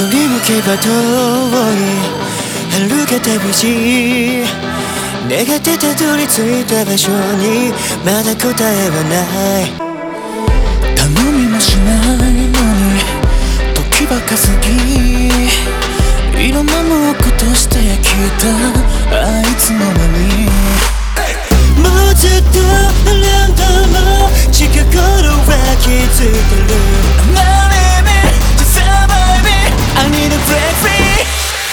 振り向けば遠い歩けた道、願ってたどり着いた場所にまだ答えはない。 頼みもしないのに時ばか過ぎ、いろんなもことして消えたあいつの間に、 もうずっと何度も近頃は気づいてる。 I'm not living to survive it, I need a break free。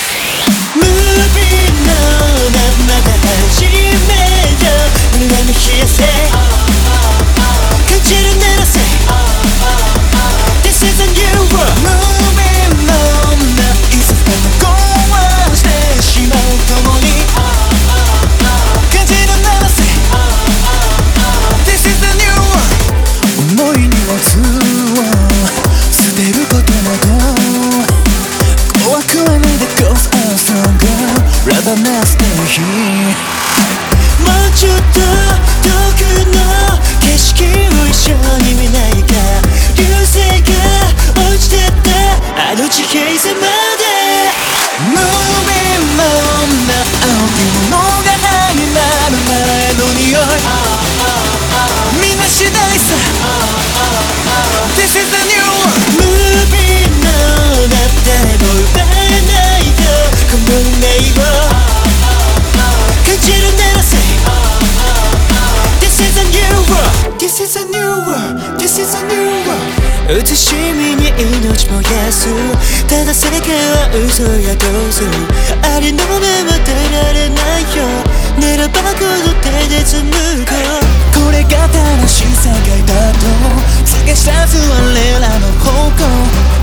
Moving on まだ始めよ、胸の冷やせ感じるなら Say This is a new world。 Moving on いつでもゴーンしてしまう共に感じるなら Say This is a new world。 重い荷物を捨てることなど怖くはないで Cause I'm stronger rather than stay here。 もうちょっと遠くの景色を一緒に見ないか、流星が落ちてったあの地平線まで Moving on 青き物語なる前の匂いみんな次第さ This is the new world。 Moving on 誰も奪えないよこの運命を感じるなら Say This is a new world。 This is a new world This is a new world。 写しみに命燃やす、ただ世界は嘘やどうする、ありのままでられないよ、ならばこの手で紡ごう。 これが正しい世界だと探し出す我らの方向